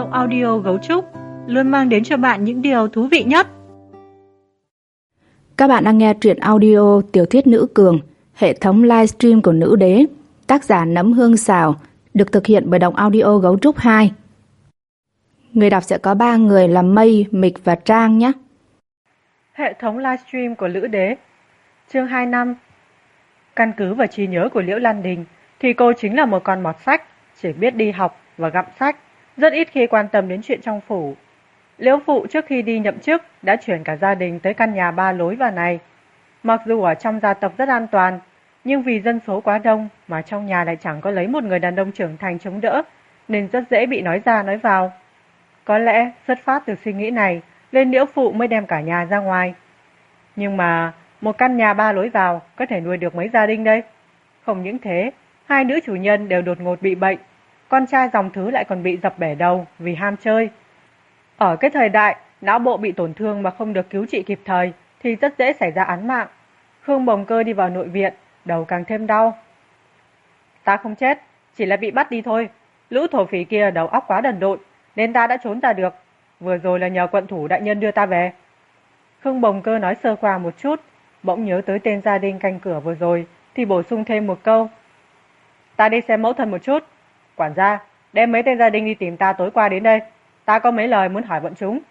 Bộ audio Gấu Trúc luôn mang đến cho bạn những điều thú vị nhất. Các bạn đang nghe truyện audio Tiểu thuyết Nữ Cường, hệ thống livestream của Nữ Đế, tác giả Nấm Hương Xào, được thực hiện bởi Đọc Audio Gấu Trúc 2. Người đọc sẽ có 3 người là Mây, Mịch và Trang nhé. Hệ thống livestream của Nữ Đế, chương 25. Căn cứ vào trí nhớ của Liễu Lan Đình thì cô chính là một con mọt sách, chỉ biết đi học và gặm sách, rất ít khi quan tâm đến chuyện trong phủ. Liễu phụ trước khi đi nhậm chức đã chuyển cả gia đình tới căn nhà 3 lối vào này. Mặc dù ở trong gia tộc rất an toàn, nhưng vì dân số quá đông mà trong nhà lại chẳng có lấy một người đàn ông trưởng thành chống đỡ, nên rất dễ bị nói ra nói vào. Có lẽ xuất phát từ suy nghĩ này nên Liễu phụ mới đem cả nhà ra ngoài. Nhưng mà một căn nhà 3 lối vào có thể nuôi được mấy gia đình đây? Không những thế, 2 nữ chủ nhân đều đột ngột bị bệnh, con trai dòng thứ lại còn bị dập bể đầu vì ham chơi. Ở cái thời đại não bộ bị tổn thương mà không được cứu trị kịp thời thì rất dễ xảy ra án mạng. Khương Bồng Cơ đi vào nội viện, đầu càng thêm đau. Ta không chết, chỉ là bị bắt đi thôi. Lũ thổ phỉ kia đầu óc quá đần độn nên ta đã trốn ra được. Vừa rồi là nhờ quận thủ đại nhân đưa ta về. Khương Bồng Cơ nói sơ qua một chút, bỗng nhớ tới tên gia đình canh cửa vừa rồi thì bổ sung thêm một câu. Ta đi xem mẫu thân một chút. Quản gia, đem mấy tên gia đình đi tìm ta tối qua đến đây. Ta có mấy lời muốn hỏi bọn chúng.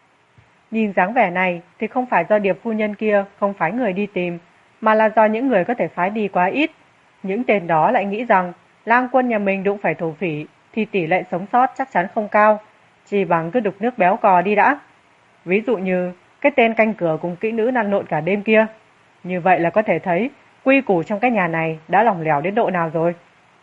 Nhìn dáng vẻ này thì không phải do Điệp phu nhân kia không phái người đi tìm, mà là do những người có thể phái đi quá ít. Những tên đó lại nghĩ rằng lang quân nhà mình đụng phải thổ phỉ thì tỷ lệ sống sót chắc chắn không cao, chỉ bằng cứ đục nước béo cò đi đã. Ví dụ như cái tên canh cửa cùng kỹ nữ lăn lộn cả đêm kia. Như vậy là có thể thấy quy củ trong cái nhà này đã lỏng lẻo đến độ nào rồi.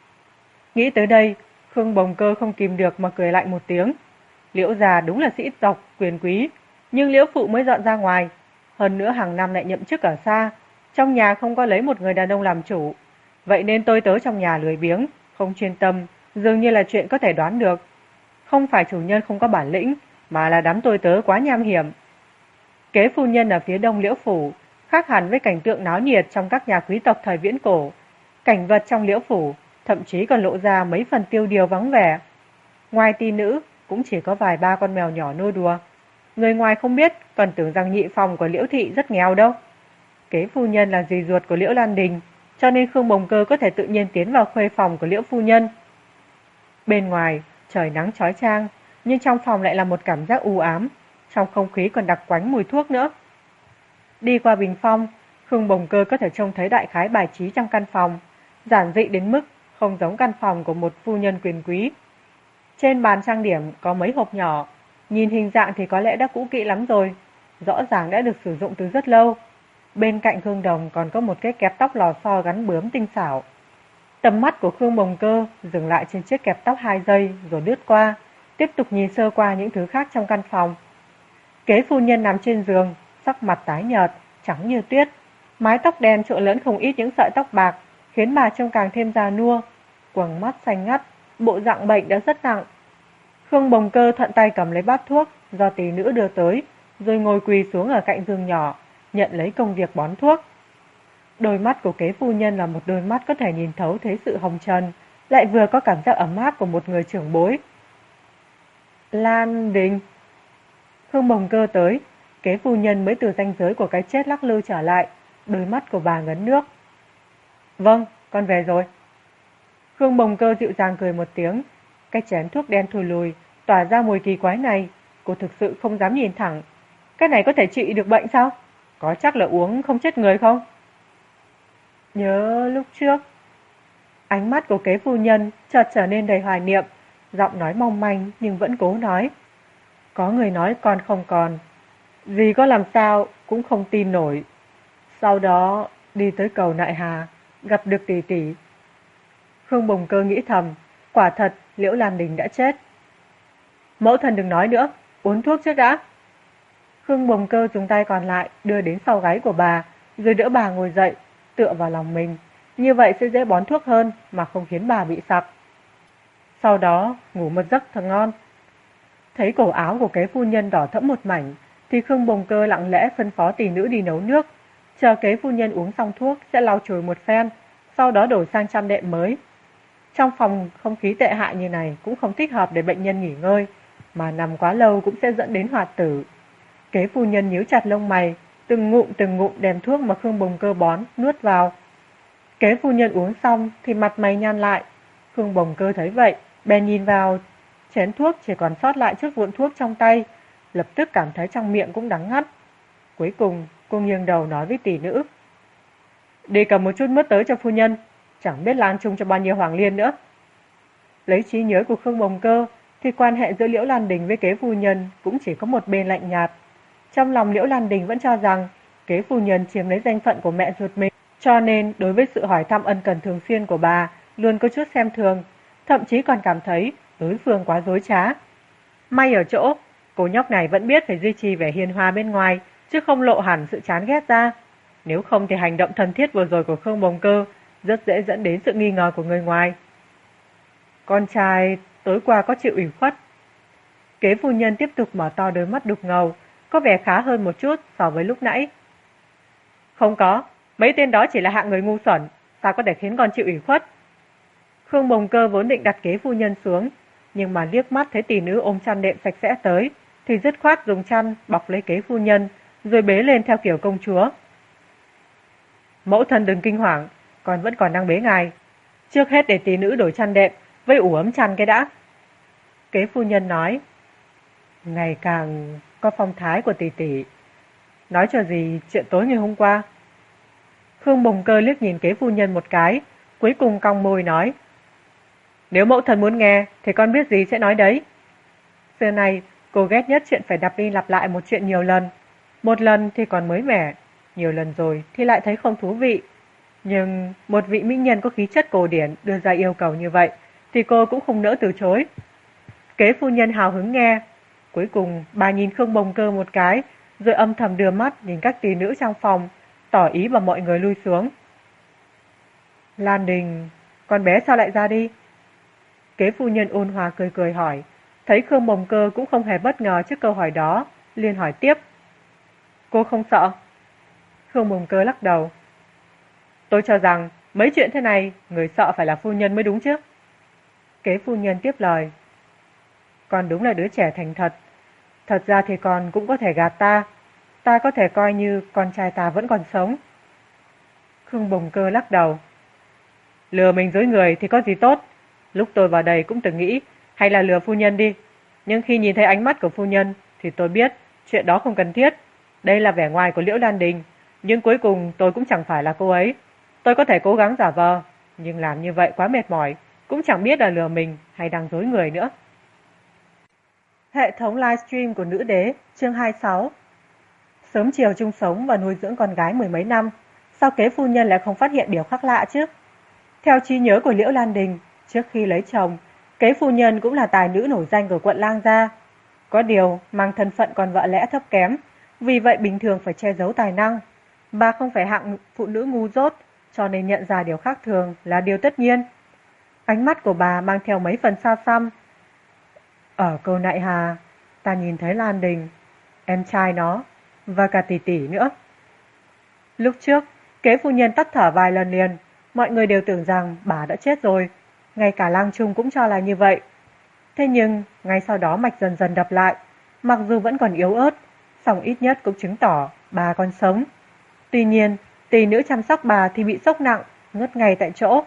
Nghĩ tới đây, Khương Bồng Cơ không kìm được mà cười lạnh một tiếng. Liễu già đúng là sĩ tộc quyền quý, nhưng Liễu phụ mới dọn ra ngoài. Hơn nữa hàng năm lại nhậm chức ở xa, trong nhà không có lấy một người đàn ông làm chủ. Vậy nên tôi tớ trong nhà lười biếng, không chuyên tâm, dường như là chuyện có thể đoán được. Không phải chủ nhân không có bản lĩnh, mà là đám tôi tớ quá nham hiểm. Kế phu nhân ở phía đông Liễu phủ, khác hẳn với cảnh tượng náo nhiệt trong các nhà quý tộc thời viễn cổ. Cảnh vật trong Liễu phủ thậm chí còn lộ ra mấy phần tiêu điều vắng vẻ. Ngoài tỷ nữ, cũng chỉ có vài ba con mèo nhỏ nô đùa. Người ngoài không biết còn tưởng rằng nhị phòng của Liễu thị rất nghèo đâu. Kế phu nhân là dì ruột của Liễu Lan Đình, cho nên Khương Bồng Cơ có thể tự nhiên tiến vào khuê phòng của Liễu phu nhân. Bên ngoài, trời nắng chói chang, nhưng trong phòng lại là một cảm giác u ám, trong không khí còn đặc quánh mùi thuốc nữa. Đi qua bình phong, Khương Bồng Cơ có thể trông thấy đại khái bài trí trong căn phòng, giản dị đến mức không giống căn phòng của một phu nhân quyền quý. Trên bàn trang điểm có mấy hộp nhỏ, nhìn hình dạng thì có lẽ đã cũ kỹ lắm rồi, rõ ràng đã được sử dụng từ rất lâu. Bên cạnh gương đồng còn có một cái kẹp tóc lò xo gắn bướm tinh xảo. Tầm mắt của Khương Bồng Cơ dừng lại trên chiếc kẹp tóc 2 giây rồi lướt qua, tiếp tục nhìn sơ qua những thứ khác trong căn phòng. Kế phu nhân nằm trên giường, sắc mặt tái nhợt, trắng như tuyết, mái tóc đen trộn lẫn không ít những sợi tóc bạc, khiến bà trông càng thêm già nua, quầng mắt xanh ngắt, bộ dạng bệnh đã rất nặng. Khương Bồng Cơ thuận tay cầm lấy bát thuốc do tỷ nữ đưa tới, rồi ngồi quỳ xuống ở cạnh giường nhỏ, nhận lấy công việc bón thuốc. Đôi mắt của kế phu nhân là một đôi mắt có thể nhìn thấu thế sự hồng trần, lại vừa có cảm giác ấm áp của một người trưởng bối. Lan Đình. Khương Bồng Cơ tới, kế phu nhân mới từ ranh giới của cái chết lắc lư trở lại, đôi mắt của bà ngấn nước. Vâng, con về rồi. Khương Bồng Cơ dịu dàng cười một tiếng, cái chén thuốc đen thui lùi, tỏa ra mùi kỳ quái này, cô thực sự không dám nhìn thẳng. Cái này có thể trị được bệnh sao? Có chắc là uống không chết người không? Nhớ lúc trước. Ánh mắt của kế phu nhân chợt trở nên đầy hoài niệm, giọng nói mong manh nhưng vẫn cố nói. Có người nói con không còn, dì có làm sao cũng không tin nổi. Sau đó đi tới cầu Nại Hà, gặp được tỷ tỷ. Khương Bồng Cơ nghĩ thầm, quả thật Liễu Lan Đình đã chết. Mẫu thân đừng nói nữa, uống thuốc trước đã. Khương Bồng Cơ dùng tay còn lại đưa đến sau gáy của bà, rồi đỡ bà ngồi dậy, tựa vào lòng mình. Như vậy sẽ dễ bón thuốc hơn mà không khiến bà bị sặc. Sau đó ngủ một giấc thật ngon. Thấy cổ áo của kế phu nhân đỏ thẫm một mảnh, thì Khương Bồng Cơ lặng lẽ phân phó tỷ nữ đi nấu nước, chờ kế phu nhân uống xong thuốc sẽ lau chùi một phen, sau đó đổi sang chăn đệm mới. Trong phòng không khí tệ hại như này cũng không thích hợp để bệnh nhân nghỉ ngơi, mà nằm quá lâu cũng sẽ dẫn đến hoạt tử. Kế phu nhân nhíu chặt lông mày, từng ngụm đem thuốc mà Khương Bồng Cơ bón nuốt vào. Kế phu nhân uống xong thì mặt mày nhăn lại. Khương Bồng Cơ thấy vậy, bèn nhìn vào chén thuốc chỉ còn sót lại chút vụn thuốc trong tay, lập tức cảm thấy trong miệng cũng đắng ngắt. Cuối cùng, cô nghiêng đầu nói với tỷ nữ: "Đi cầm một chút mứt tới cho phu nhân, chẳng biết lan chung cho bao nhiêu hoàng liên nữa." Lấy trí nhớ của Khương Bồng Cơ thì quan hệ giữa Liễu Lan Đình với kế phu nhân cũng chỉ có một bên lạnh nhạt. Trong lòng Liễu Lan Đình vẫn cho rằng kế phu nhân chiếm lấy danh phận của mẹ ruột mình, cho nên đối với sự hỏi thăm ân cần thường xuyên của bà luôn có chút xem thường, thậm chí còn cảm thấy đối phương quá dối trá. May ở chỗ, cô nhóc này vẫn biết phải duy trì vẻ hiền hòa bên ngoài, chứ không lộ hẳn sự chán ghét ra. Nếu không thì hành động thân thiết vừa rồi của Khương Bồng Cơ rất dễ dẫn đến sự nghi ngờ của người ngoài. Con trai tối qua có chịu ủy khuất. Kế phu nhân tiếp tục mở to đôi mắt đục ngầu, có vẻ khá hơn một chút so với lúc nãy. Không có, mấy tên đó chỉ là hạng người ngu xuẩn, sao có thể khiến con chịu ủy khuất. Khương Bồng Cơ vốn định đặt kế phu nhân xuống, nhưng mà liếc mắt thấy tỷ nữ ôm chăn đệm sạch sẽ tới, thì dứt khoát dùng chăn bọc lấy kế phu nhân, rồi bế lên theo kiểu công chúa. Mẫu thân đừng kinh hoàng, con vẫn còn đang bế ngài. Trước hết để tỷ nữ đổi chăn đệm, với ủ ấm chăn cái đã. Kế phu nhân nói, ngày càng có phong thái của tỷ tỷ. Nói cho gì chuyện tối ngày hôm qua. Khương Bồng Cơ liếc nhìn kế phu nhân một cái, cuối cùng cong môi nói, nếu mẫu thân muốn nghe thì con biết gì sẽ nói đấy. Xưa nay cô ghét nhất chuyện phải lặp đi lặp lại một chuyện nhiều lần. Một lần thì còn mới mẻ, nhiều lần rồi thì lại thấy không thú vị. Nhưng một vị mỹ nhân có khí chất cổ điển đưa ra yêu cầu như vậy thì cô cũng không nỡ từ chối. Kế phu nhân hào hứng nghe. Cuối cùng bà nhìn Khương Bồng Cơ một cái, rồi âm thầm đưa mắt nhìn các tỷ nữ trong phòng, tỏ ý bảo mọi người lui xuống. Lan Đình, con bé sao lại ra đi? Kế phu nhân ôn hòa cười cười hỏi, thấy Khương Bồng Cơ cũng không hề bất ngờ trước câu hỏi đó, liền hỏi tiếp. Cô không sợ? Khương Bồng Cơ lắc đầu. Tôi cho rằng mấy chuyện thế này người sợ phải là phu nhân mới đúng chứ. Kế phu nhân tiếp lời. Con đúng là đứa trẻ thành thật. Thật ra thì con cũng có thể gạt ta. Ta có thể coi như con trai ta vẫn còn sống. Khương Bồng Cơ lắc đầu. Lừa mình dối người thì có gì tốt. Lúc tôi vào đây cũng từng nghĩ hay là lừa phu nhân đi. Nhưng khi nhìn thấy ánh mắt của phu nhân thì tôi biết chuyện đó không cần thiết. Đây là vẻ ngoài của Liễu Lan Đình. Nhưng cuối cùng tôi cũng chẳng phải là cô ấy. Tôi có thể cố gắng giả vờ, nhưng làm như vậy quá mệt mỏi, cũng chẳng biết là lừa mình hay đang dối người nữa. Hệ thống livestream của nữ đế, chương 26. Sớm chiều chung sống và nuôi dưỡng con gái mười mấy năm, sao kế phu nhân lại không phát hiện điều khác lạ chứ? Theo trí nhớ của Liễu Lan Đình, trước khi lấy chồng, kế phu nhân cũng là tài nữ nổi danh của quận Lang Gia. Có điều mang thân phận con vợ lẽ thấp kém, vì vậy bình thường phải che giấu tài năng. Bà không phải hạng phụ nữ ngu dốt, cho nên nhận ra điều khác thường là điều tất nhiên. Ánh mắt của bà mang theo mấy phần xa xăm. Ở câu Nại Hà, ta nhìn thấy Lan Đình, em trai nó, và cả tỷ tỷ nữa. Lúc trước, kế phu nhân tắt thở vài lần liền, mọi người đều tưởng rằng bà đã chết rồi. Ngay cả Lang Trung cũng cho là như vậy. Thế nhưng, ngay sau đó mạch dần dần đập lại, mặc dù vẫn còn yếu ớt, song ít nhất cũng chứng tỏ bà còn sống. Tuy nhiên, tỷ nữ chăm sóc bà thì bị sốc nặng, ngất ngay tại chỗ.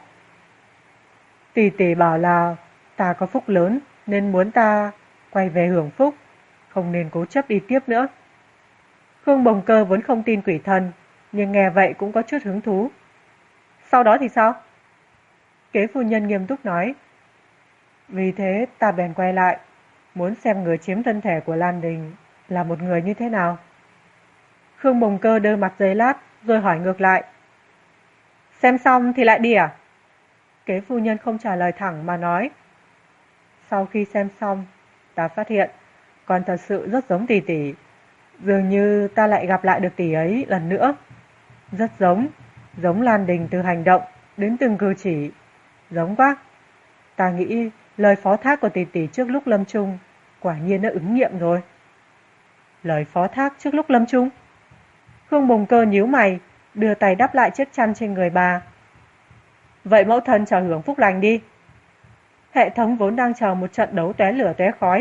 Tỷ tỷ bảo là ta có phúc lớn nên muốn ta quay về hưởng phúc, không nên cố chấp đi tiếp nữa. Khương Bồng Cơ vốn không tin quỷ thần, nhưng nghe vậy cũng có chút hứng thú. Sau đó thì sao? Kế phu nhân nghiêm túc nói. Vì thế ta bèn quay lại, muốn xem người chiếm thân thể của Lan Đình là một người như thế nào. Khương Bồng Cơ đơ mặt giây lát, rồi hỏi ngược lại. Xem xong thì lại đi à? Kế phu nhân không trả lời thẳng mà nói. Sau khi xem xong, ta phát hiện con thật sự rất giống tỷ tỷ. Dường như ta lại gặp lại được tỷ ấy lần nữa. Rất giống Lan Đình từ hành động đến từng cử chỉ. Giống quá. Ta nghĩ lời phó thác của tỷ tỷ trước lúc lâm chung quả nhiên đã ứng nghiệm rồi. Lời phó thác trước lúc lâm chung? Khương Bồng Cơ nhíu mày, đưa tay đắp lại chiếc chăn trên người bà. Vậy mẫu thân chờ hưởng phúc lành đi. Hệ thống vốn đang chờ một trận đấu tóe lửa tóe khói,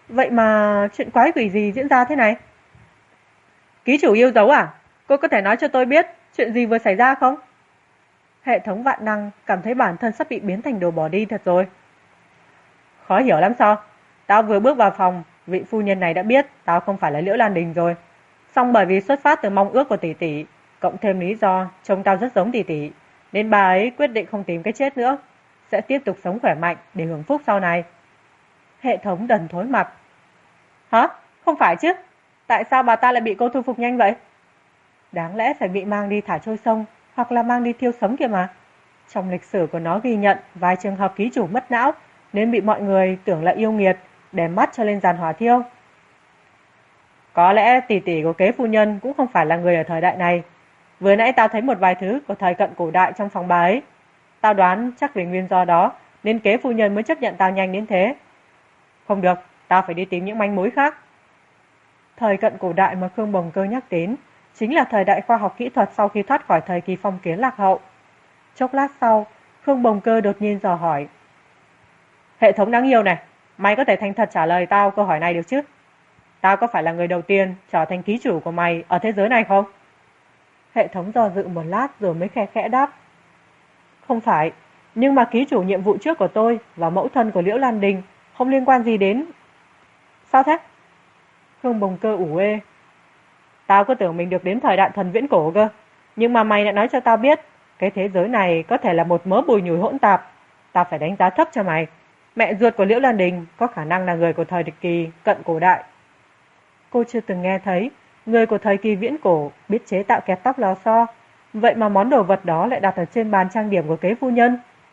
Vậy mà chuyện quái quỷ gì diễn ra thế này? Ký chủ yêu dấu à? Cô có thể nói cho tôi biết chuyện gì vừa xảy ra không? Hệ thống vạn năng cảm thấy bản thân sắp bị biến thành đồ bỏ đi thật rồi. Khó hiểu lắm sao? Tao vừa bước vào phòng, vị phu nhân này đã biết tao không phải là Liễu Lan Đình rồi. Xong bởi vì xuất phát từ mong ước của tỷ tỷ, cộng thêm lý do trông tao rất giống tỷ tỷ, nên bà ấy quyết định không tìm cái chết nữa, sẽ tiếp tục sống khỏe mạnh để hưởng phúc sau này. Hệ thống đần thối mặt. Hả? Không phải chứ? Tại sao bà ta lại bị cô thu phục nhanh vậy? Đáng lẽ phải bị mang đi thả trôi sông hoặc là mang đi thiêu sống kìa mà. Trong lịch sử của nó ghi nhận vài trường hợp ký chủ mất não nên bị mọi người tưởng là yêu nghiệt, để mắt cho lên giàn hỏa thiêu. Có lẽ tỷ tỷ của kế phu nhân cũng không phải là người ở thời đại này. Vừa nãy tao thấy một vài thứ của thời cận cổ đại trong phòng bà ấy. Tao đoán chắc vì nguyên do đó nên kế phu nhân mới chấp nhận tao nhanh đến thế. Không được, tao phải đi tìm những manh mối khác. Thời cận cổ đại mà Khương Bồng Cơ nhắc đến chính là thời đại khoa học kỹ thuật sau khi thoát khỏi thời kỳ phong kiến lạc hậu. Chốc lát sau, Khương Bồng Cơ đột nhiên dò hỏi. Hệ thống đáng yêu này, mày có thể thành thật trả lời tao câu hỏi này được chứ? Tao có phải là người đầu tiên trở thành ký chủ của mày ở thế giới này không? Hệ thống do dự một lát rồi mới khe khẽ đáp. Không phải, nhưng mà ký chủ nhiệm vụ trước của tôi và mẫu thân của Liễu Lan Đình không liên quan gì đến. Sao thế? Khương Bồng Cơ ủ ê. Tao cứ tưởng mình được đến thời đại thần viễn cổ cơ. Nhưng mà mày đã nói cho tao biết cái thế giới này có thể là một mớ bùi nhùi hỗn tạp. Tao phải đánh giá thấp cho mày. Mẹ ruột của Liễu Lan Đình có khả năng là người của thời kỳ cận cổ đại. Cô chưa từng nghe thấy người của thời kỳ viễn cổ biết chế tạo kẹp tóc lò xo. Vậy mà món đồ vật đó lại đặt ở trên bàn trang điểm của kế phu nhân.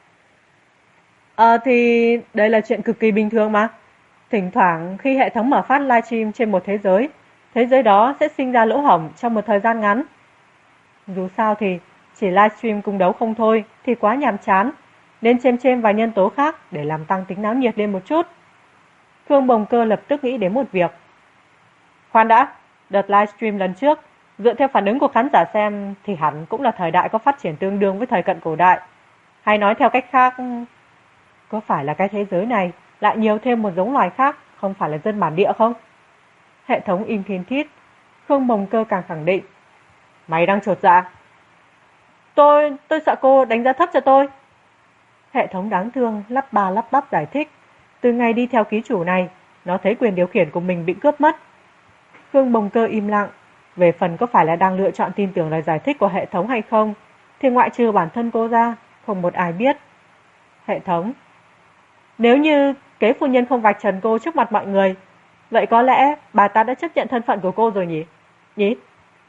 Thì đây là chuyện cực kỳ bình thường mà. Thỉnh thoảng khi hệ thống mở phát livestream trên một thế giới đó sẽ sinh ra lỗ hổng trong một thời gian ngắn. Dù sao thì chỉ livestream cung đấu không thôi thì quá nhàm chán, nên chêm vài nhân tố khác để làm tăng tính náo nhiệt lên một chút. Khương Bồng Cơ lập tức nghĩ đến một việc. Khoan đã, đợt livestream lần trước, dựa theo phản ứng của khán giả xem thì hẳn cũng là thời đại có phát triển tương đương với thời cận cổ đại. Hay nói theo cách khác, có phải là cái thế giới này lại nhiều thêm một giống loài khác, không phải là dân bản địa không? Hệ thống im thiên thít. Khương Bồng Cơ càng khẳng định. Mày đang chột dạ. Tôi sợ cô đánh giá thấp cho tôi. Hệ thống đáng thương lắp ba lắp bắp giải thích. Từ ngày đi theo ký chủ này, nó thấy quyền điều khiển của mình bị cướp mất. Khương Bồng Cơ im lặng. Về phần có phải là đang lựa chọn tin tưởng lời giải thích của hệ thống hay không, thì ngoại trừ bản thân cô ra, không một ai biết. Hệ thống. Nếu như kế phu nhân không vạch trần cô trước mặt mọi người, vậy có lẽ bà ta đã chấp nhận thân phận của cô rồi nhỉ?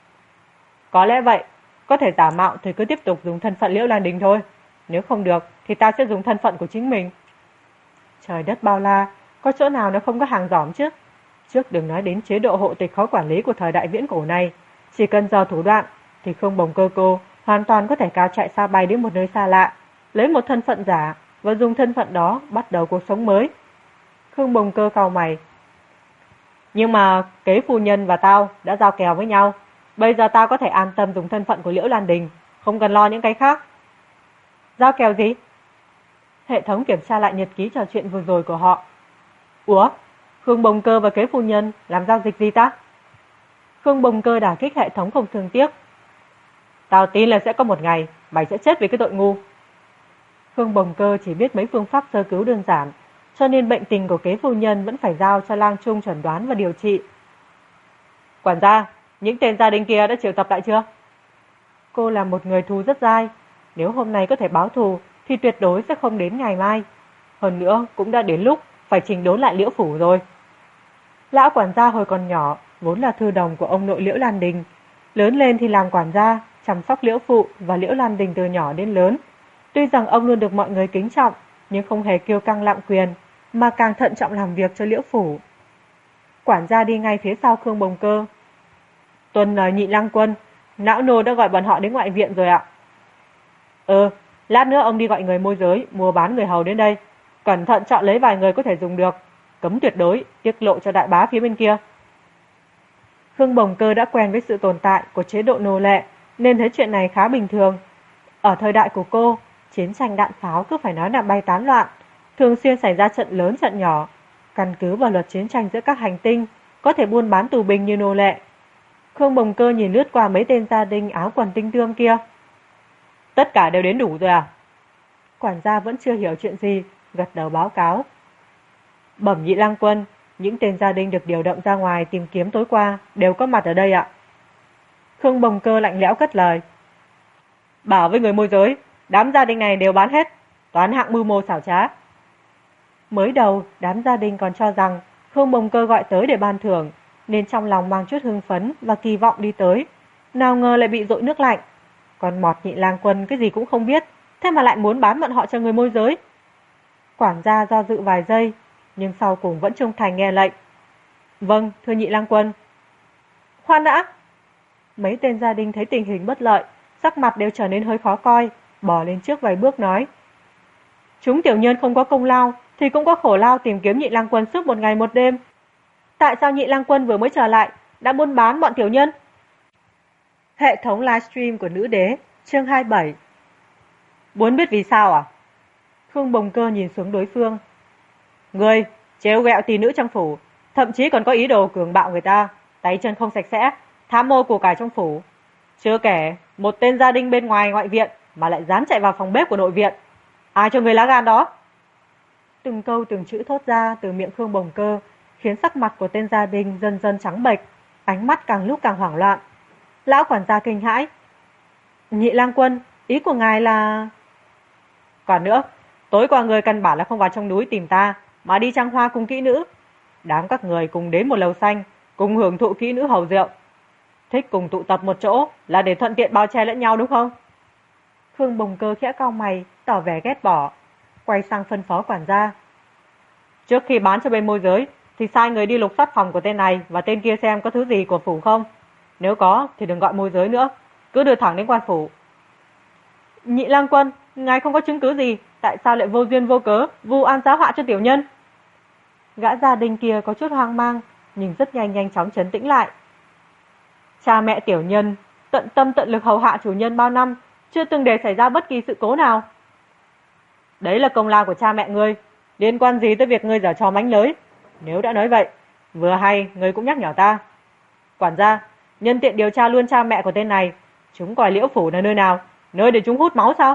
Có lẽ vậy, có thể giả mạo thì cứ tiếp tục dùng thân phận Liễu Lan Đình thôi. Nếu không được thì ta sẽ dùng thân phận của chính mình. Trời đất bao la, có chỗ nào nó không có hàng giỏm chứ? Trước đừng nói đến chế độ hộ tịch khó quản lý của thời đại viễn cổ này, chỉ cần do thủ đoạn thì Khương Bồng Cơ cô hoàn toàn có thể cao chạy xa bay đến một nơi xa lạ, lấy một thân phận giả và dùng thân phận đó bắt đầu cuộc sống mới. Khương Bồng Cơ cau mày. Nhưng mà kế phu nhân và tao đã giao kèo với nhau. Bây giờ tao có thể an tâm dùng thân phận của Liễu Lan Đình, không cần lo những cái khác. Giao kèo gì? Hệ thống kiểm tra lại nhật ký trò chuyện vừa rồi của họ. Ủa? Khương Bồng Cơ và kế phu nhân làm giao dịch gì ta? Khương Bồng Cơ đả kích hệ thống không thương tiếc. Tao tin là sẽ có một ngày mày sẽ chết vì cái tội ngu. Khương Bồng Cơ chỉ biết mấy phương pháp sơ cứu đơn giản, cho nên bệnh tình của kế phu nhân vẫn phải giao cho Lang Trung chẩn đoán và điều trị. Quản gia, những tên gia đình kia đã triệu tập lại chưa? Cô là một người thù rất dai. Nếu hôm nay có thể báo thù thì tuyệt đối sẽ không đến ngày mai. Hơn nữa cũng đã đến lúc phải chỉnh đốn lại Liễu Phủ rồi. Lão quản gia hồi còn nhỏ vốn là thư đồng của ông nội Liễu Lan Đình. Lớn lên thì làm quản gia, chăm sóc Liễu Phụ và Liễu Lan Đình từ nhỏ đến lớn. Tuy rằng ông luôn được mọi người kính trọng, nhưng không hề kiêu căng lạm quyền, mà càng thận trọng làm việc cho Liễu Phủ. Quản gia đi ngay phía sau Khương Bồng Cơ. Tuân nói Nhị Lăng Quân, não nô đã gọi bọn họ đến ngoại viện rồi ạ. Lát nữa ông đi gọi người môi giới, mua bán người hầu đến đây. Cẩn thận chọn lấy vài người có thể dùng được, cấm tuyệt đối tiết lộ cho đại bá phía bên kia. Khương Bồng Cơ đã quen với sự tồn tại của chế độ nô lệ, nên thấy chuyện này khá bình thường. Ở thời đại của cô, chiến tranh đạn pháo cứ phải nói là bay tán loạn, thường xuyên xảy ra trận lớn trận nhỏ. Căn cứ vào luật chiến tranh giữa các hành tinh, có thể buôn bán tù binh như nô lệ. Khương Bồng Cơ nhìn lướt qua mấy tên gia đình áo quần tinh tươm kia. Tất cả đều đến đủ rồi à? Quản gia vẫn chưa hiểu chuyện gì, gật đầu báo cáo. Bẩm Nhị Lang Quân, những tên gia đình được điều động ra ngoài tìm kiếm tối qua đều có mặt ở đây ạ. Khương Bồng Cơ lạnh lẽo cất lời. Bảo với người môi giới, đám gia đình này đều bán hết, toán hạng mưu mô xảo trá. Mới đầu, đám gia đình còn cho rằng Khương Bồng Cơ gọi tới để ban thưởng, nên trong lòng mang chút hưng phấn và kỳ vọng đi tới. Nào ngờ lại bị dội nước lạnh. Còn mọt Nhị Lang Quân cái gì cũng không biết, thế mà lại muốn bán bọn họ cho người môi giới. Quản gia do dự vài giây, nhưng sau cùng vẫn trung thành nghe lệnh. Vâng, thưa Nhị Lang Quân. Khoan đã! Mấy tên gia đình thấy tình hình bất lợi, sắc mặt đều trở nên hơi khó coi, bỏ lên trước vài bước nói. Chúng tiểu nhân không có công lao, thì cũng có khổ lao tìm kiếm Nhị Lang Quân suốt một ngày một đêm. Tại sao Nhị Lang Quân vừa mới trở lại, đã buôn bán bọn tiểu nhân? Hệ thống livestream của Nữ Đế, chương 27. Muốn biết vì sao à? Khương Bồng Cơ nhìn xuống đối phương. Người trêu ghẹo tỷ nữ trong phủ, thậm chí còn có ý đồ cường bạo người ta, tay chân không sạch sẽ, tham mô của cải trong phủ. Chưa kể, một tên gia đình bên ngoài ngoại viện mà lại dám chạy vào phòng bếp của nội viện. Ai cho người lá gan đó? Từng câu từng chữ thốt ra từ miệng Khương Bồng Cơ, khiến sắc mặt của tên gia đình dần dần trắng bệch, ánh mắt càng lúc càng hoảng loạn. Lão quản gia kinh hãi. Nhị Lang Quân, ý của ngài là... Còn nữa, tối qua người căn bản là không vào trong núi tìm ta, mà đi trăng hoa cùng kỹ nữ. Đám các người cùng đến một lầu xanh, cùng hưởng thụ kỹ nữ hầu rượu. Thích cùng tụ tập một chỗ là để thuận tiện bao che lẫn nhau đúng không? Khương Bồng Cơ khẽ cau mày, tỏ vẻ ghét bỏ, quay sang phân phó quản gia. Trước khi bán cho bên môi giới, thì sai người đi lục soát phòng của tên này và tên kia xem có thứ gì của phủ không. Nếu có, thì đừng gọi môi giới nữa, cứ đưa thẳng đến quan phủ. Nhị Lang Quân, ngài không có chứng cứ gì, tại sao lại vô duyên vô cớ vu oan giá họa cho tiểu nhân? Gã gia đình kia có chút hoang mang, nhưng rất nhanh chóng trấn tĩnh lại. Cha mẹ tiểu nhân tận tâm tận lực hầu hạ chủ nhân bao năm, chưa từng để xảy ra bất kỳ sự cố nào. Đấy là công lao của cha mẹ ngươi, liên quan gì tới việc ngươi giở trò mánh lới? Nếu đã nói vậy, vừa hay ngươi cũng nhắc nhở ta. Quản gia, nhân tiện điều tra luôn cha mẹ của tên này, chúng coi Liễu phủ là nơi nào, nơi để chúng hút máu sao?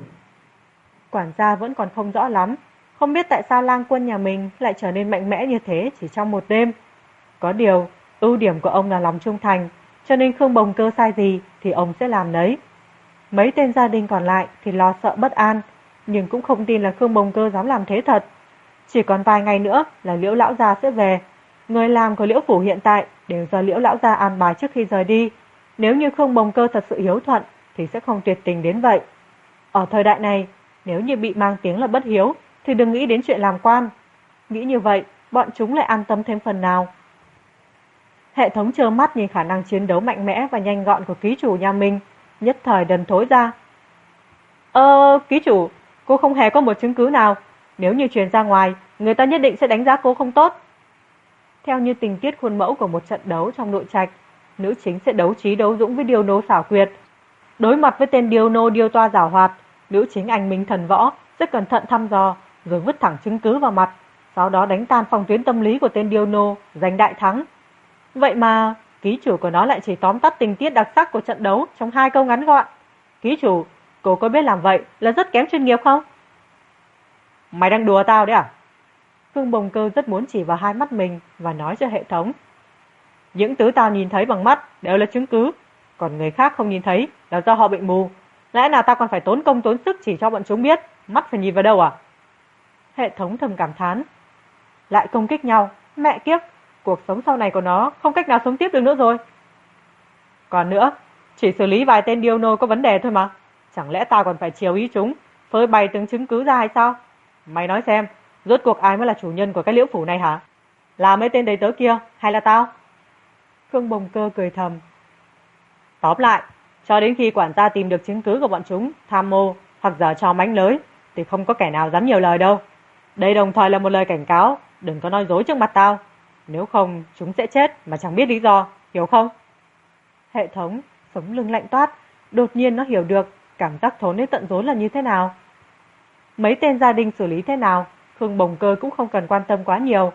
Quản gia vẫn còn không rõ lắm, không biết tại sao Lang Quân nhà mình lại trở nên mạnh mẽ như thế chỉ trong một đêm. Có điều, ưu điểm của ông là lòng trung thành, cho nên Khương Bồng Cơ sai gì thì ông sẽ làm đấy. Mấy tên gia đình còn lại thì lo sợ bất an, nhưng cũng không tin là Khương Bồng Cơ dám làm thế thật. Chỉ còn vài ngày nữa là Liễu lão gia sẽ về. Người làm của Liễu phủ hiện tại đều do Liễu lão gia an bài trước khi rời đi. Nếu như Khương Bồng Cơ thật sự hiếu thuận thì sẽ không tuyệt tình đến vậy. Ở thời đại này, nếu như bị mang tiếng là bất hiếu thì đừng nghĩ đến chuyện làm quan. Nghĩ như vậy, bọn chúng lại an tâm thêm phần nào. Hệ thống trơ mắt nhìn khả năng chiến đấu mạnh mẽ và nhanh gọn của ký chủ nhà mình, nhất thời đần thối ra. Ký chủ, cô không hề có một chứng cứ nào. Nếu như truyền ra ngoài, người ta nhất định sẽ đánh giá cô không tốt. Theo như tình tiết khuôn mẫu của một trận đấu trong nội trạch, nữ chính sẽ đấu trí đấu dũng với điêu nô xảo quyệt. Đối mặt với tên điêu nô điêu toa giảo hoạt, nữ chính anh minh thần võ sẽ cẩn thận thăm dò, rồi vứt thẳng chứng cứ vào mặt, sau đó đánh tan phòng tuyến tâm lý của tên điêu nô, giành đại thắng. Vậy mà, ký chủ của nó lại chỉ tóm tắt tình tiết đặc sắc của trận đấu trong 2 câu ngắn gọn. Ký chủ, cô có biết làm vậy là rất kém chuyên nghiệp không? Mày đang đùa tao đấy à? Khương Bồng Cơ rất muốn chỉ vào hai mắt mình và nói cho hệ thống. Những thứ tao nhìn thấy bằng mắt đều là chứng cứ, còn người khác không nhìn thấy là do họ bị mù. Lẽ nào tao còn phải tốn công tốn sức chỉ cho bọn chúng biết, mắt phải nhìn vào đâu à? Hệ thống thầm cảm thán. Lại công kích nhau, mẹ kiếp, cuộc sống sau này của nó không cách nào sống tiếp được nữa rồi. Còn nữa, chỉ xử lý vài tên điêu nô có vấn đề thôi mà. Chẳng lẽ tao còn phải chiều ý chúng, phơi bày từng chứng cứ ra hay sao? Mày nói xem, rốt cuộc ai mới là chủ nhân của cái Liễu phủ này hả? Là mấy tên đầy tớ kia hay là tao? Khương Bồng Cơ cười thầm. Tóm lại, cho đến khi quản gia tìm được chứng cứ của bọn chúng tham mô hoặc giở trò mánh lới thì không có kẻ nào dám nhiều lời đâu. Đây đồng thời là một lời cảnh cáo, đừng có nói dối trước mặt tao. Nếu không, chúng sẽ chết mà chẳng biết lý do, hiểu không? Hệ thống, sống lưng lạnh toát, đột nhiên nó hiểu được cảm giác thốn đến tận rốn là như thế nào. Mấy tên gia đình xử lý thế nào, Khương Bồng Cơ cũng không cần quan tâm quá nhiều,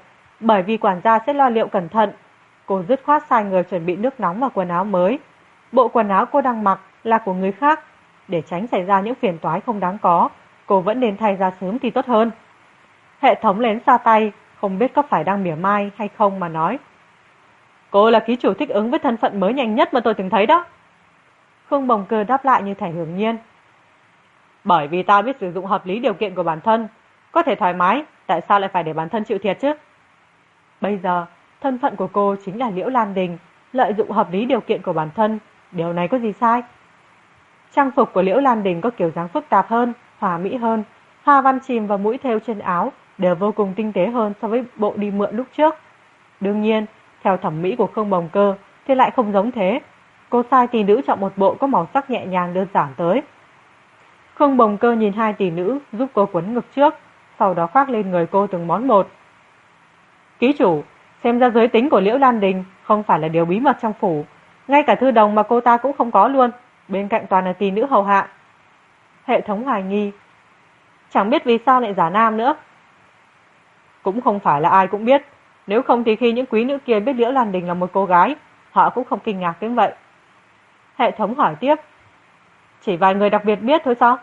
Bởi vì quản gia sẽ lo liệu cẩn thận, cô dứt khoát sai người chuẩn bị nước nóng và quần áo mới. Bộ quần áo cô đang mặc là của người khác, để tránh xảy ra những phiền toái không đáng có, cô vẫn nên thay ra sớm thì tốt hơn. Hệ thống lén xa tay, không biết có phải đang mỉa mai hay không mà nói. Cô là ký chủ thích ứng với thân phận mới nhanh nhất mà tôi từng thấy đó. Khương Bồng Cơ đáp lại như thể hưởng nhiên. Bởi vì ta biết sử dụng hợp lý điều kiện của bản thân, có thể thoải mái, tại sao lại phải để bản thân chịu thiệt chứ? Bây giờ, thân phận của cô chính là Liễu Lan Đình, lợi dụng hợp lý điều kiện của bản thân, điều này có gì sai? Trang phục của Liễu Lan Đình có kiểu dáng phức tạp hơn, hòa mỹ hơn, hoa văn chìm và mũi thêu trên áo đều vô cùng tinh tế hơn so với bộ đi mượn lúc trước. Đương nhiên, theo thẩm mỹ của Khương Bồng Cơ thì lại không giống thế. Cô sai tỷ nữ chọn một bộ có màu sắc nhẹ nhàng đơn giản tới. Khương Bồng Cơ nhìn hai tỷ nữ giúp cô quấn ngực trước, sau đó khoác lên người cô từng món một. Ký chủ, xem ra giới tính của Liễu Lan Đình không phải là điều bí mật trong phủ, ngay cả thư đồng mà cô ta cũng không có luôn, bên cạnh toàn là tỷ nữ hầu hạ. Hệ thống hoài nghi. Chẳng biết vì sao lại giả nam nữa. Cũng không phải là ai cũng biết, nếu không thì khi những quý nữ kia biết Liễu Lan Đình là một cô gái, họ cũng không kinh ngạc đến vậy. Hệ thống hỏi tiếp. Chỉ vài người đặc biệt biết thôi sao?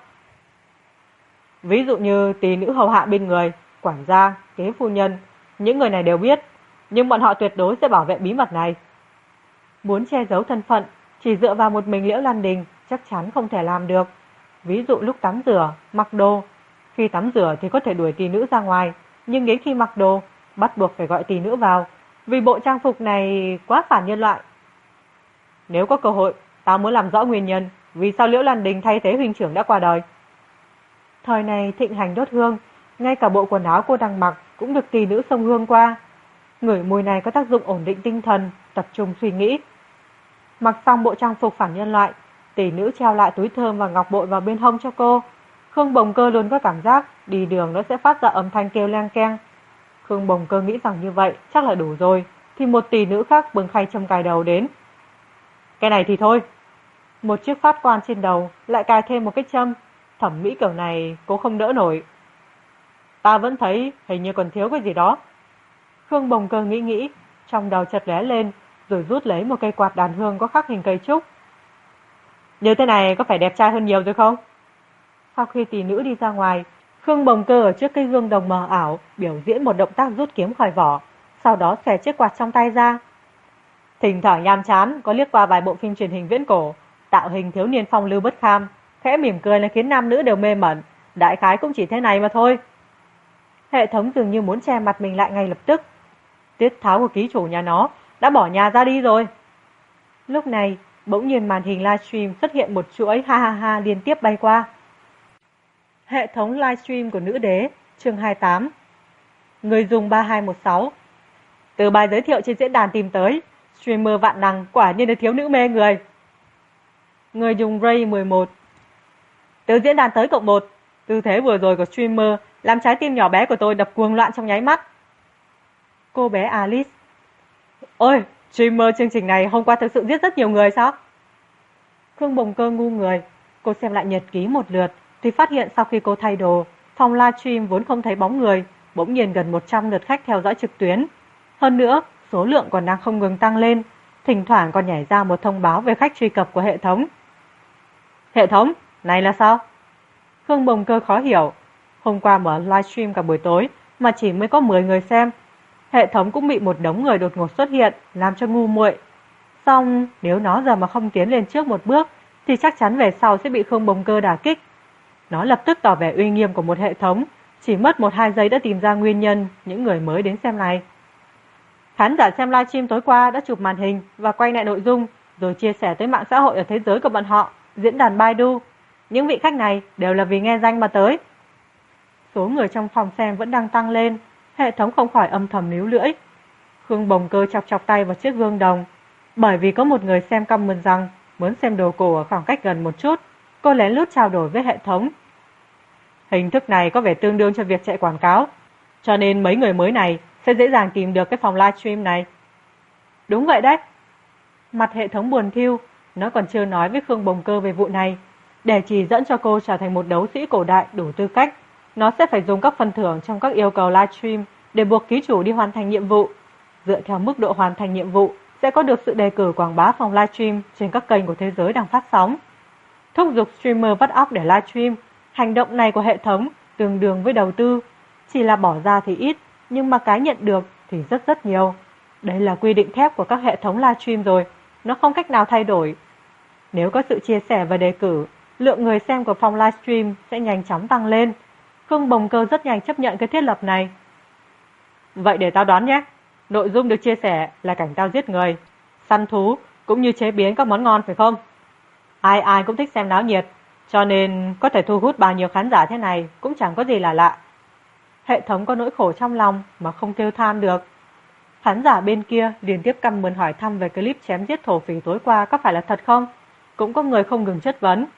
Ví dụ như tỷ nữ hầu hạ bên người, quản gia, kế phu nhân, những người này đều biết, nhưng bọn họ tuyệt đối sẽ bảo vệ bí mật này. Muốn che giấu thân phận, chỉ dựa vào một mình Liễu Lan Đình chắc chắn không thể làm được. Ví dụ lúc tắm rửa, mặc đồ. Khi tắm rửa thì có thể đuổi tỷ nữ ra ngoài, nhưng đến khi mặc đồ, bắt buộc phải gọi tỷ nữ vào, vì bộ trang phục này quá phản nhân loại. Nếu có cơ hội, tao muốn làm rõ nguyên nhân vì sao Liễu Lan Đình thay thế huynh trưởng đã qua đời. Thời này thịnh hành đốt hương, ngay cả bộ quần áo cô đang mặc cũng được tỷ nữ xông hương qua. Ngửi mùi này có tác dụng ổn định tinh thần, tập trung suy nghĩ. Mặc xong bộ trang phục phản nhân loại, tỷ nữ treo lại túi thơm và ngọc bội vào bên hông cho cô. Khương Bồng Cơ luôn có cảm giác đi đường nó sẽ phát ra âm thanh kêu leng keng. Khương Bồng Cơ nghĩ rằng như vậy chắc là đủ rồi, thì một tỷ nữ khác bưng khay châm cài đầu đến. Cái này thì thôi. Một chiếc phát quan trên đầu lại cài thêm một cái châm, thẩm mỹ kiểu này cô không đỡ nổi. Ta vẫn thấy hình như còn thiếu cái gì đó. Khương Bồng Cơ nghĩ, trong đầu chợt lóe lên, rồi rút lấy một cây quạt đàn hương có khắc hình cây trúc. Như thế này có phải đẹp trai hơn nhiều rồi không? Sau khi tỷ nữ đi ra ngoài, Khương Bồng Cơ ở trước cây gương đồng mờ ảo biểu diễn một động tác rút kiếm khỏi vỏ, sau đó xòe chiếc quạt trong tay ra. Thỉnh thoảng nhàm chán có liếc qua vài bộ phim truyền hình viễn cổ, tạo hình thiếu niên phong lưu bất kham, khẽ mỉm cười là khiến nam nữ đều mê mẩn, đại khái cũng chỉ thế này mà thôi. Hệ thống dường như muốn che mặt mình lại ngay lập tức. Tiết tháo của ký chủ nhà nó đã bỏ nhà ra đi rồi. Lúc này, bỗng nhiên màn hình livestream xuất hiện một chuỗi ha ha ha liên tiếp bay qua. Hệ thống livestream của nữ đế, chương 28. Người dùng 3216. Từ bài giới thiệu trên diễn đàn tìm tới, streamer vạn năng quả nhiên là thiếu nữ mê người. Người dùng Ray 11. Từ diễn đàn tới cộng 1, tư thế vừa rồi của streamer làm trái tim nhỏ bé của tôi đập cuồng loạn trong nháy mắt. Cô bé Alice. Ôi, streamer chương trình này hôm qua thực sự giết rất nhiều người sao? Khương Bồng Cơ ngu người, cô xem lại nhật ký một lượt thì phát hiện sau khi cô thay đồ, phòng livestream vốn không thấy bóng người, bỗng nhiên gần 100 lượt khách theo dõi trực tuyến. Hơn nữa, số lượng còn đang không ngừng tăng lên, thỉnh thoảng còn nhảy ra một thông báo về khách truy cập của hệ thống. Hệ thống, này là sao? Khương Bồng Cơ khó hiểu. Hôm qua mở livestream cả buổi tối mà chỉ mới có 10 người xem. Hệ thống cũng bị một đống người đột ngột xuất hiện, làm cho ngu muội. Xong, nếu nó giờ mà không tiến lên trước một bước, thì chắc chắn về sau sẽ bị Khương Bồng Cơ đả kích. Nó lập tức tỏ vẻ uy nghiêm của một hệ thống, chỉ mất 1-2 giây đã tìm ra nguyên nhân những người mới đến xem này. Khán giả xem livestream tối qua đã chụp màn hình và quay lại nội dung, rồi chia sẻ tới mạng xã hội ở thế giới của bọn họ, diễn đàn Baidu. Những vị khách này đều là vì nghe danh mà tới. Số người trong phòng xem vẫn đang tăng lên, hệ thống không khỏi âm thầm níu lưỡi. Khương Bồng Cơ chọc chọc tay vào chiếc gương đồng. Bởi vì có một người xem comment rằng muốn xem đồ cổ ở khoảng cách gần một chút, cô lén lút trao đổi với hệ thống. Hình thức này có vẻ tương đương cho việc chạy quảng cáo, cho nên mấy người mới này sẽ dễ dàng tìm được cái phòng livestream này. Đúng vậy đấy. Mặt hệ thống buồn thiu, nó còn chưa nói với Khương Bồng Cơ về vụ này. Để chỉ dẫn cho cô trở thành một đấu sĩ cổ đại đủ tư cách, nó sẽ phải dùng các phần thưởng trong các yêu cầu livestream để buộc ký chủ đi hoàn thành nhiệm vụ. Dựa theo mức độ hoàn thành nhiệm vụ, sẽ có được sự đề cử quảng bá phòng livestream trên các kênh của thế giới đang phát sóng. Thúc giục streamer vắt óc để livestream, hành động này của hệ thống tương đương với đầu tư, chỉ là bỏ ra thì ít, nhưng mà cái nhận được thì rất rất nhiều. Đây là quy định thép của các hệ thống livestream rồi, nó không cách nào thay đổi. Nếu có sự chia sẻ và đề cử, lượng người xem của phòng livestream sẽ nhanh chóng tăng lên. Khương Bồng Cơ rất nhanh chấp nhận cái thiết lập này. Vậy để tao đoán nhé, nội dung được chia sẻ là cảnh tao giết người, săn thú cũng như chế biến các món ngon phải không? Ai ai cũng thích xem náo nhiệt, cho nên có thể thu hút bao nhiêu khán giả thế này cũng chẳng có gì là lạ. Hệ thống có nỗi khổ trong lòng mà không kêu than được. Khán giả bên kia liên tiếp căm mừng hỏi thăm về clip chém giết thổ phỉ tối qua có phải là thật không? Cũng có người không ngừng chất vấn.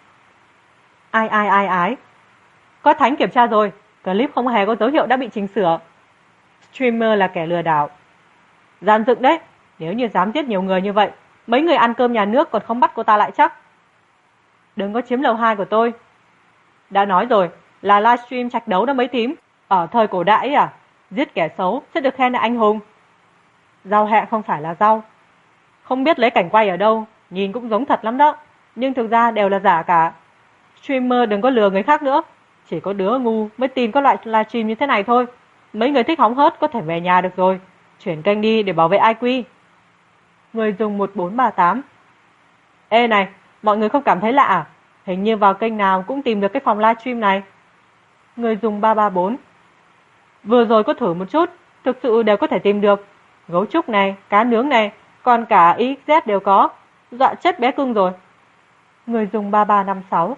Ai. Có thánh kiểm tra rồi, clip không hề có dấu hiệu đã bị chỉnh sửa. Streamer là kẻ lừa đảo. Gian dựng đấy, nếu như dám giết nhiều người như vậy, mấy người ăn cơm nhà nước còn không bắt cô ta lại chắc. Đừng có chiếm lầu 2 của tôi. Đã nói rồi, là livestream trạch đấu đó mấy thím. Ở thời cổ đại ấy à, giết kẻ xấu sẽ được khen là anh hùng. Rau hẹ không phải là rau. Không biết lấy cảnh quay ở đâu, nhìn cũng giống thật lắm đó, nhưng thực ra đều là giả cả. Streamer đừng có lừa người khác nữa, chỉ có đứa ngu mới tin có loại livestream như thế này thôi. Mấy người thích hóng hớt có thể về nhà được rồi, chuyển kênh đi để bảo vệ IQ. Người dùng 1438. Ê này, mọi người không cảm thấy lạ à? Hình như vào kênh nào cũng tìm được cái phòng livestream này. Người dùng 334. Vừa rồi có thử một chút, thực sự đều có thể tìm được. Gấu trúc này, cá nướng này, còn cả XZ đều có. Dọa chết bé cưng rồi. Người dùng 3356.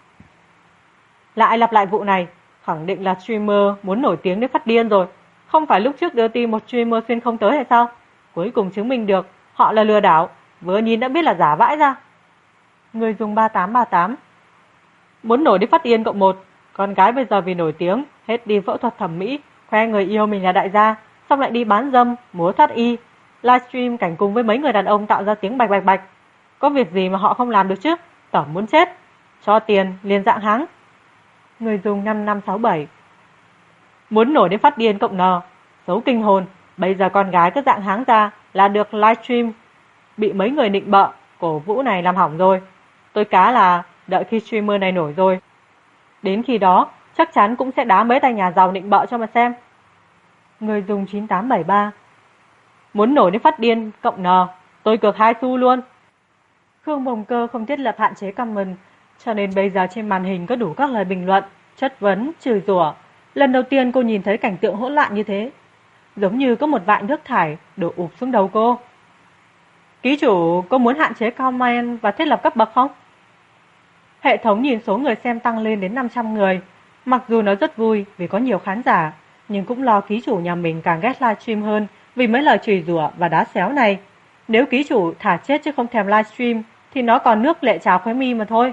Lại lặp lại vụ này, khẳng định là streamer muốn nổi tiếng để phát điên rồi. Không phải lúc trước đưa tin một streamer xuyên không tới hay sao? Cuối cùng chứng minh được họ là lừa đảo, vừa nhìn đã biết là giả vãi ra. Người dùng 3838. Muốn nổi đi phát điên cộng 1. Con gái bây giờ vì nổi tiếng, hết đi phẫu thuật thẩm mỹ, khoe người yêu mình là đại gia, xong lại đi bán dâm, múa thoát y, livestream cảnh cùng với mấy người đàn ông tạo ra tiếng bạch bạch bạch. Có việc gì mà họ không làm được chứ? Tẩm muốn chết. Cho tiền liền dạng háng. Người dùng 5567. Muốn nổi đến phát điên cộng N. Xấu kinh hồn. Bây giờ con gái cứ dạng háng ra là được livestream. Bị mấy người nịnh bợ, cổ vũ này làm hỏng rồi. Tôi cá là đợi khi streamer này nổi rồi, đến khi đó chắc chắn cũng sẽ đá mấy tay nhà giàu nịnh bợ cho mà xem. Người dùng 9873. Muốn nổi đến phát điên cộng N. Tôi cược 2 xu luôn. Khương Bồng Cơ không thiết lập hạn chế comment, cho nên bây giờ trên màn hình có đủ các lời bình luận, chất vấn, chửi rủa. Lần đầu tiên cô nhìn thấy cảnh tượng hỗn loạn như thế, giống như có một vại nước thải đổ ụp xuống đầu cô. Ký chủ có muốn hạn chế comment và thiết lập cấp bậc không? Hệ thống nhìn số người xem tăng lên đến 500 người. Mặc dù nó rất vui vì có nhiều khán giả, nhưng cũng lo ký chủ nhà mình càng ghét livestream hơn vì mấy lời chửi rủa và đá xéo này. Nếu ký chủ thả chết chứ không thèm livestream thì nó còn nước lệ trào khóe mi mà thôi.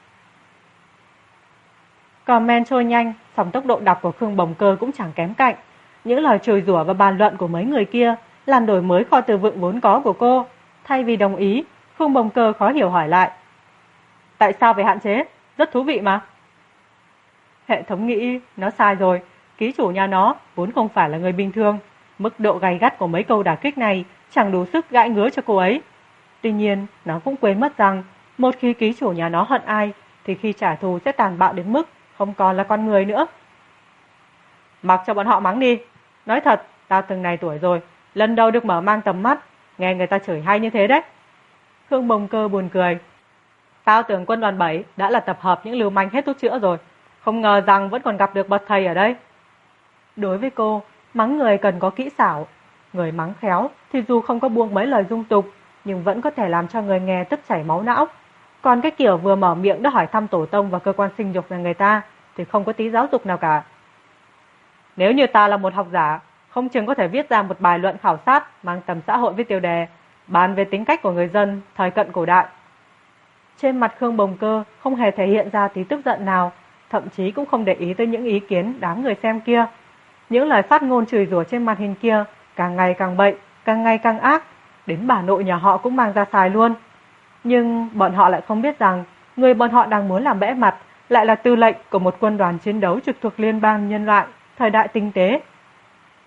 Comment trôi nhanh, song tốc độ đọc của Khương Bồng Cơ cũng chẳng kém cạnh. Những lời chửi rủa và bàn luận của mấy người kia làm đổi mới kho từ vựng vốn có của cô. Thay vì đồng ý, Khương Bồng Cơ khó hiểu hỏi lại. Tại sao phải hạn chế? Rất thú vị mà. Hệ thống nghĩ nó sai rồi. Ký chủ nhà nó vốn không phải là người bình thường. Mức độ gay gắt của mấy câu đả kích này chẳng đủ sức gãi ngứa cho cô ấy. Tuy nhiên, nó cũng quên mất rằng một khi ký chủ nhà nó hận ai thì khi trả thù sẽ tàn bạo đến mức không còn là con người nữa. Mặc cho bọn họ mắng đi. Nói thật, tao từng này tuổi rồi, lần đầu được mở mang tầm mắt, nghe người ta chửi hay như thế đấy. Khương Bồng Cơ buồn cười. Tao tưởng quân đoàn 7 đã là tập hợp những lưu manh hết thuốc chữa rồi, không ngờ rằng vẫn còn gặp được bậc thầy ở đây. Đối với cô, mắng người cần có kỹ xảo. Người mắng khéo thì dù không có buông mấy lời dung tục, nhưng vẫn có thể làm cho người nghe tức chảy máu não. Còn cái kiểu vừa mở miệng đã hỏi thăm tổ tông và cơ quan sinh dục nhà người ta thì không có tí giáo dục nào cả. Nếu như ta là một học giả, không chừng có thể viết ra một bài luận khảo sát mang tầm xã hội với tiêu đề bàn về tính cách của người dân thời cận cổ đại. Trên mặt Khương Bồng Cơ không hề thể hiện ra tí tức giận nào, thậm chí cũng không để ý tới những ý kiến đáng người xem kia. Những lời phát ngôn chửi rủa trên màn hình kia càng ngày càng bậy, càng ngày càng ác, đến bà nội nhà họ cũng mang ra xài luôn. Nhưng bọn họ lại không biết rằng người bọn họ đang muốn làm bẽ mặt lại là tư lệnh của một quân đoàn chiến đấu trực thuộc Liên bang Nhân loại thời đại tinh tế.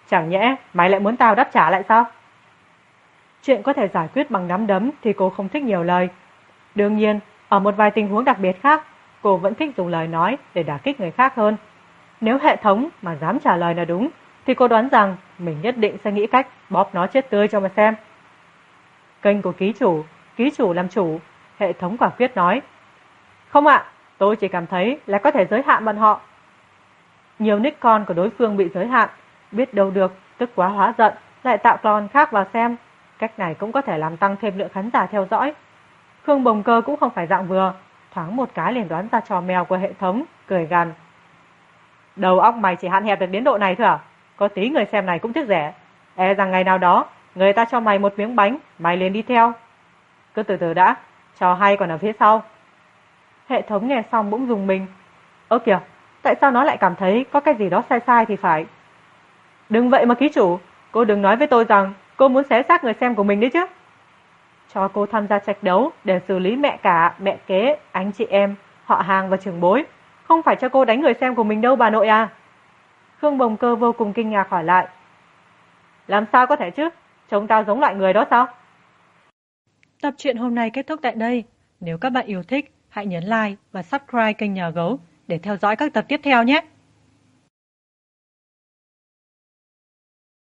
Chẳng nhẽ mày lại muốn tao đáp trả lại sao? Chuyện có thể giải quyết bằng nắm đấm thì cô không thích nhiều lời. Đương nhiên, ở một vài tình huống đặc biệt khác, cô vẫn thích dùng lời nói để đả kích người khác hơn. Nếu hệ thống mà dám trả lời là đúng, thì cô đoán rằng mình nhất định sẽ nghĩ cách bóp nó chết tươi cho mà xem. Kênh của ký chủ làm chủ, hệ thống quả quyết nói. Không ạ, tôi chỉ cảm thấy là có thể giới hạn bọn họ. Nhiều nick con của đối phương bị giới hạn, biết đâu được, tức quá hóa giận, lại tạo con khác vào xem. Cách này cũng có thể làm tăng thêm lượng khán giả theo dõi. Khương Bồng Cơ cũng không phải dạng vừa, thoáng một cái liền đoán ra trò mèo của hệ thống, cười gằn. Đầu óc mày chỉ hạn hẹp được đến độ này thôi à? Có tí người xem này cũng tiếc rẻ. E rằng ngày nào đó, người ta cho mày một miếng bánh, mày liền đi theo. Cứ từ từ đã, trò hay còn ở phía sau. Hệ thống nghe xong bỗng rùng mình. Ơ kìa, tại sao nó lại cảm thấy có cái gì đó sai sai thì phải? Đừng vậy mà ký chủ, cô đừng nói với tôi rằng cô muốn xé xác người xem của mình đấy chứ. Cho cô tham gia trạch đấu để xử lý mẹ cả, mẹ kế, anh chị em, họ hàng và trưởng bối. Không phải cho cô đánh người xem của mình đâu bà nội à. Khương Bồng Cơ vô cùng kinh ngạc hỏi lại. Làm sao có thể chứ? Trông tao giống loại người đó sao? Tập truyện hôm nay kết thúc tại đây. Nếu các bạn yêu thích, hãy nhấn like và subscribe kênh Nhà Gấu để theo dõi các tập tiếp theo nhé.